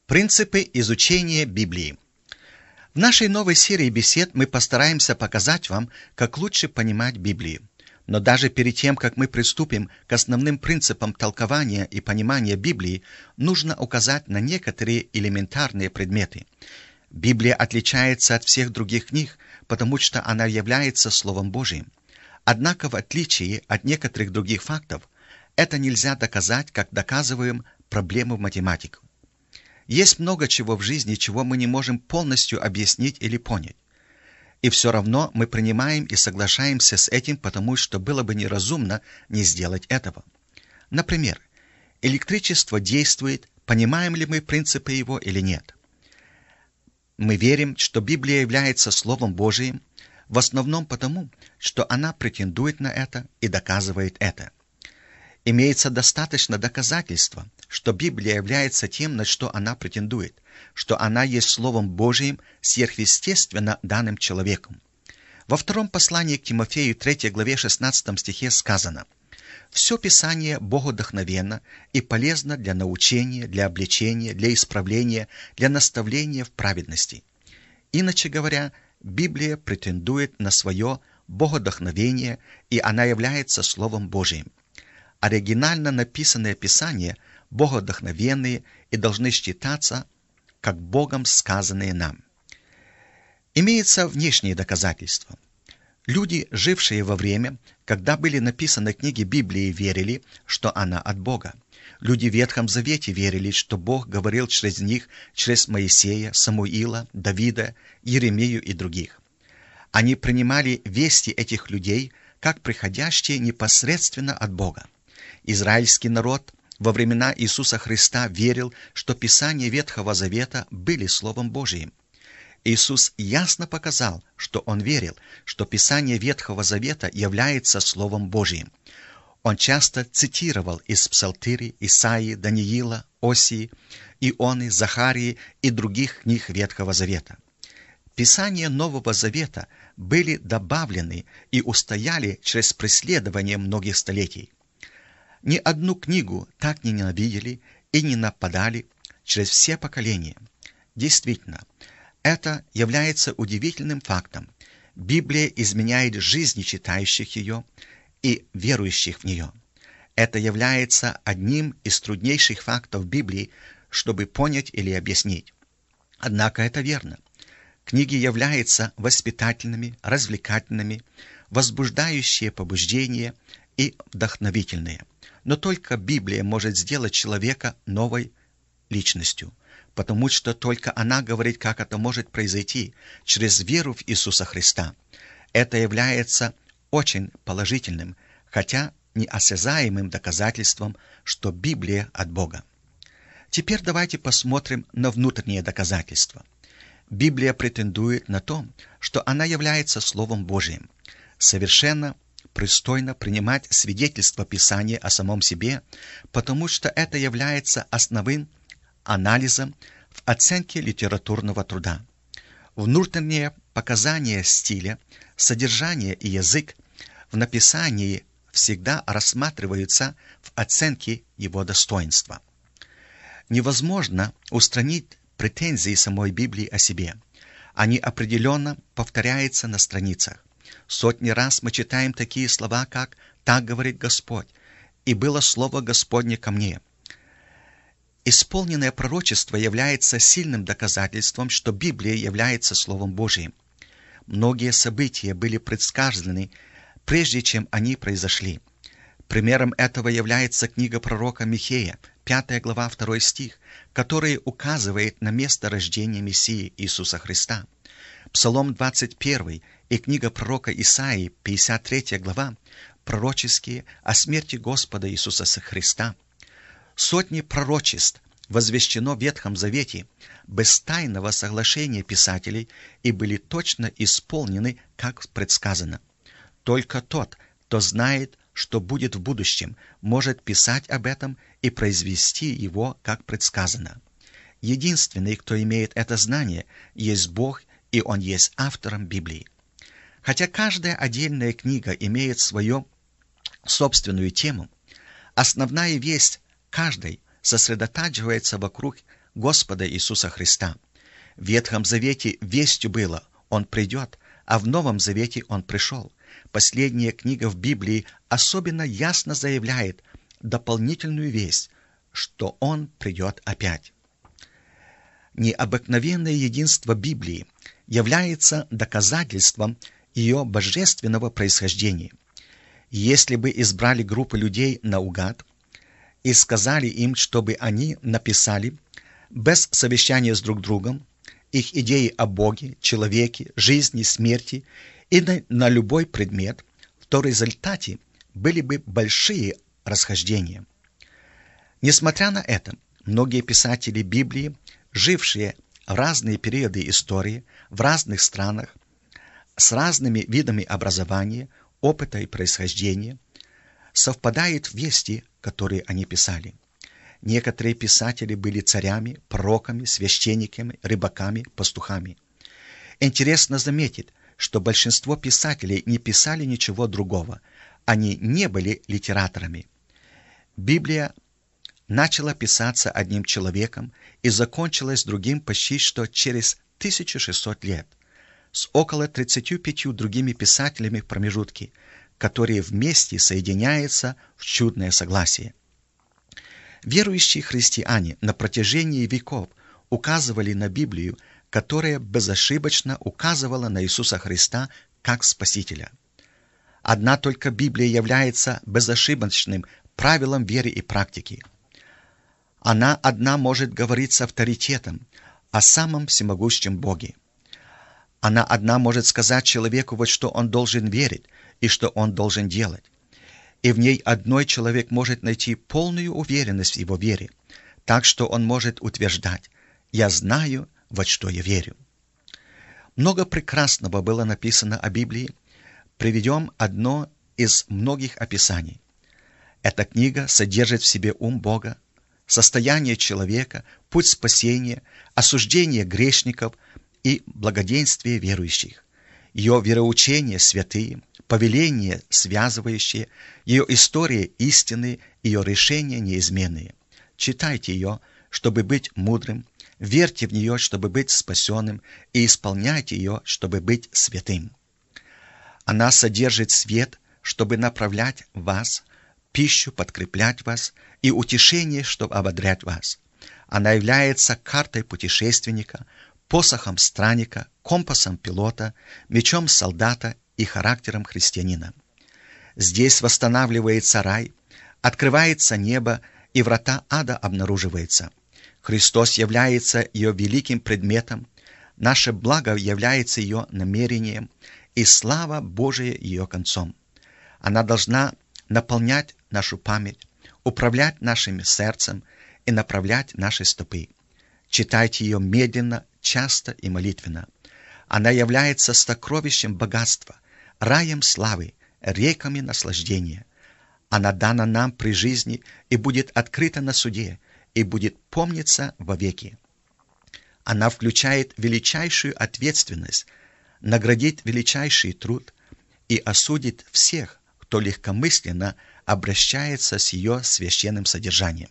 Принципы изучения Библии. В нашей новой серии бесед мы постараемся показать вам, как лучше понимать Библию. Но даже перед тем, как мы приступим к основным принципам толкования и понимания Библии, нужно указать на некоторые элементарные предметы. Библия отличается от всех других книг, потому что она является Словом Божьим. Однако, в отличие от некоторых других фактов, это нельзя доказать, как доказываем проблему в математике. Есть много чего в жизни, чего мы не можем полностью объяснить или понять. И все равно мы принимаем и соглашаемся с этим, потому что было бы неразумно не сделать этого. Например, электричество действует, понимаем ли мы принципы его или нет. Мы верим, что Библия является Словом Божиим, в основном потому, что она претендует на это и доказывает это. Имеется достаточно доказательства, что Библия является тем, на что она претендует, что она есть Словом Божиим, сверхъестественно данным человеком. Во втором послании к Тимофею, 3 главе 16 стихе сказано: «Все Писание богодухновенно и полезно для научения, для обличения, для исправления, для наставления в праведности». Иначе говоря, Библия претендует на свое богодухновение, и она является Словом Божиим. Оригинально написанные Писания богодухновенные и должны считаться как Богом сказанные нам. Имеются внешние доказательства. Люди, жившие во время, когда были написаны книги Библии, верили, что она от Бога. Люди в Ветхом Завете верили, что Бог говорил через них, через Моисея, Самуила, Давида, Иеремию и других. Они принимали вести этих людей как приходящие непосредственно от Бога. Израильский народ во времена Иисуса Христа верил, что Писания Ветхого Завета были Словом Божиим. Иисус ясно показал, что Он верил, что Писание Ветхого Завета является Словом Божиим. Он часто цитировал из Псалтири, Исаии, Даниила, Осии, Ионы, Захарии и других книг Ветхого Завета. Писания Нового Завета были добавлены и устояли через преследование многих столетий. Ни одну книгу так не ненавидели и не нападали через все поколения. Действительно, это является удивительным фактом. Библия изменяет жизни читающих ее и верующих в нее. Это является одним из труднейших фактов Библии, чтобы понять или объяснить. Однако это верно. Книги являются воспитательными, развлекательными, возбуждающие побуждение и вдохновительные. Но только Библия может сделать человека новой личностью, потому что только она говорит, как это может произойти через веру в Иисуса Христа. Это является очень положительным, хотя неосязаемым доказательством, что Библия от Бога. Теперь давайте посмотрим на внутренние доказательства. Библия претендует на то, что она является Словом Божиим. Совершенно пристойно принимать свидетельство Писания о самом себе, потому что это является основным анализом в оценке литературного труда. Внутренние показания стиля, содержание и язык в написании всегда рассматриваются в оценке его достоинства. Невозможно устранить претензии самой Библии о себе. Они определенно повторяются на страницах. Сотни раз мы читаем такие слова, как «Так говорит Господь», «И было слово Господне ко мне». Исполненное пророчество является сильным доказательством, что Библия является Словом Божиим. Многие события были предсказаны, прежде чем они произошли. Примером этого является книга пророка Михея, 5 глава, 2 стих, который указывает на место рождения Мессии Иисуса Христа. Псалом 21 и книга пророка Исаии, 53 глава, пророческие о смерти Господа Иисуса Христа. Сотни пророчеств возвещено в Ветхом Завете без тайного соглашения писателей и были точно исполнены, как предсказано. Только тот, кто знает, что будет в будущем, может писать об этом и произвести его, как предсказано. Единственный, кто имеет это знание, есть Бог, и Он есть автором Библии. Хотя каждая отдельная книга имеет свою собственную тему, основная весть каждой сосредотачивается вокруг Господа Иисуса Христа. В Ветхом Завете вестью было: Он придет, а в Новом Завете Он пришел. Последняя книга в Библии особенно ясно заявляет дополнительную весть, что Он придет опять. Необыкновенное единство Библии является доказательством ее божественного происхождения. Если бы избрали группу людей наугад и сказали им, чтобы они написали, без совещания с друг другом, их идеи о Боге, человеке, жизни, смерти и на любой предмет, то в результате были бы большие расхождения. Несмотря на это, многие писатели Библии, жившие в разные периоды истории, в разных странах, с разными видами образования, опыта и происхождения, совпадают в вести, которые они писали. Некоторые писатели были царями, пророками, священниками, рыбаками, пастухами. Интересно заметить, что большинство писателей не писали ничего другого. Они не были литераторами. Библия начала писаться одним человеком и закончилась другим почти что через 1600 лет, с около 35 другими писателями в промежутке, которые вместе соединяются в чудное согласие. Верующие христиане на протяжении веков указывали на Библию, которая безошибочно указывала на Иисуса Христа как Спасителя. Одна только Библия является безошибочным правилом веры и практики. Она одна может говорить с авторитетом о самом всемогущем Боге. Она одна может сказать человеку, вот что он должен верить и что он должен делать. И в ней одной человек может найти полную уверенность в его вере, так что он может утверждать: «Я знаю, во что я верю». Много прекрасного было написано о Библии. Приведем одно из многих описаний. Эта книга содержит в себе ум Бога, состояние человека, путь спасения, осуждение грешников и благоденствие верующих. Ее вероучения святые, повеления связывающие, ее история истинные, ее решения неизменные. Читайте ее, чтобы быть мудрым, верьте в нее, чтобы быть спасенным, и исполняйте ее, чтобы быть святым. Она содержит свет, чтобы направлять вас, пищу подкреплять вас и утешение, чтобы ободрять вас. Она является картой путешественника, посохом странника, компасом пилота, мечом солдата и характером христианина. Здесь восстанавливается рай, открывается небо, и врата ада обнаруживаются. Христос является ее великим предметом, наше благо является ее намерением, и слава Божия ее концом. Она должна наполнять нашу память, управлять нашим сердцем и направлять наши стопы. Читайте ее медленно, часто и молитвенно. Она является сокровищем богатства, раем славы, реками наслаждения. Она дана нам при жизни и будет открыта на суде, и будет помниться вовеки. Она включает величайшую ответственность, наградит величайший труд и осудит всех, кто легкомысленно обращается с ее священным содержанием.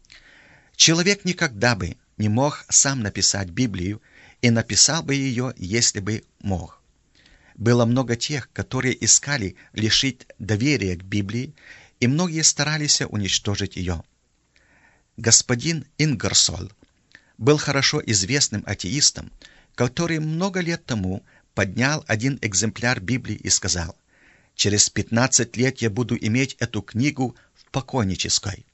Человек никогда бы не мог сам написать Библию и написал бы ее, если бы мог. Было много тех, которые искали лишить доверия к Библии, и многие старались уничтожить ее. Господин Ингерсолл был хорошо известным атеистом, который много лет тому поднял один экземпляр Библии и сказал: «Через 15 лет я буду иметь эту книгу в покойнической».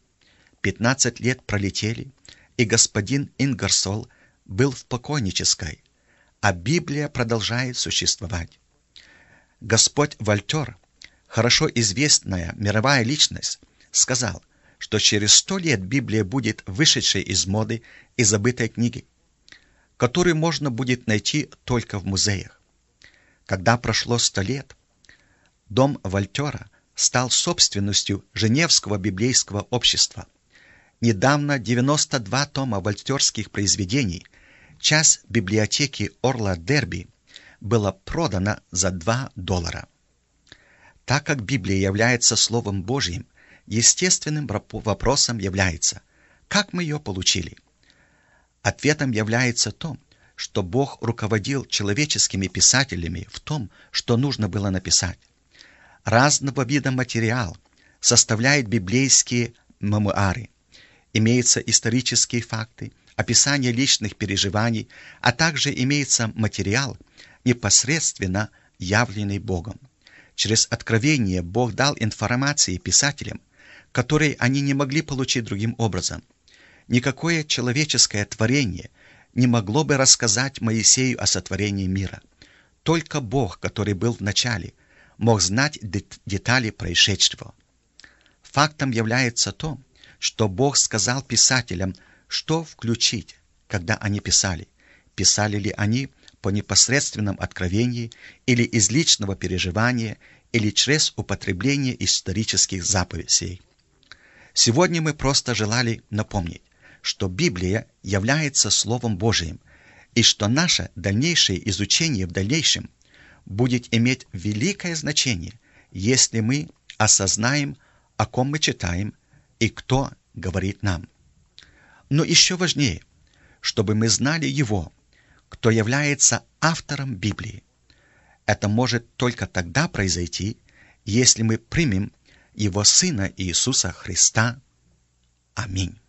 15 лет пролетели, и господин Ингерсолл был в покойнической, а Библия продолжает существовать. Господь Вольтер, хорошо известная мировая личность, сказал, что через 100 лет Библия будет вышедшей из моды и забытой книгой, которую можно будет найти только в музеях. Когда прошло 100 лет, дом Вольтера стал собственностью Женевского библейского общества. Недавно 92 тома вольтерских произведений, часть библиотеки Орла Дерби, было продано за $2. Так как Библия является Словом Божьим, естественным вопросом является: как мы ее получили? Ответом является то, что Бог руководил человеческими писателями в том, что нужно было написать. Разного вида материал составляет библейские мемуары. Имеются исторические факты, описание личных переживаний, а также имеется материал, непосредственно явленный Богом. Через откровение Бог дал информации писателям, которые они не могли получить другим образом. Никакое человеческое творение не могло бы рассказать Моисею о сотворении мира. Только Бог, который был в начале, мог знать детали происшедшего. Фактом является то, что Бог сказал писателям, что включить, когда они писали. Писали ли они по непосредственном откровении или из личного переживания, или через употребление исторических записей. Сегодня мы просто желали напомнить, что Библия является Словом Божиим, и что наше дальнейшее изучение в дальнейшем будет иметь великое значение, если мы осознаем, о ком мы читаем и кто говорит нам. Но еще важнее, чтобы мы знали Его, кто является автором Библии. Это может только тогда произойти, если мы примем Его Сына Иисуса Христа. Аминь.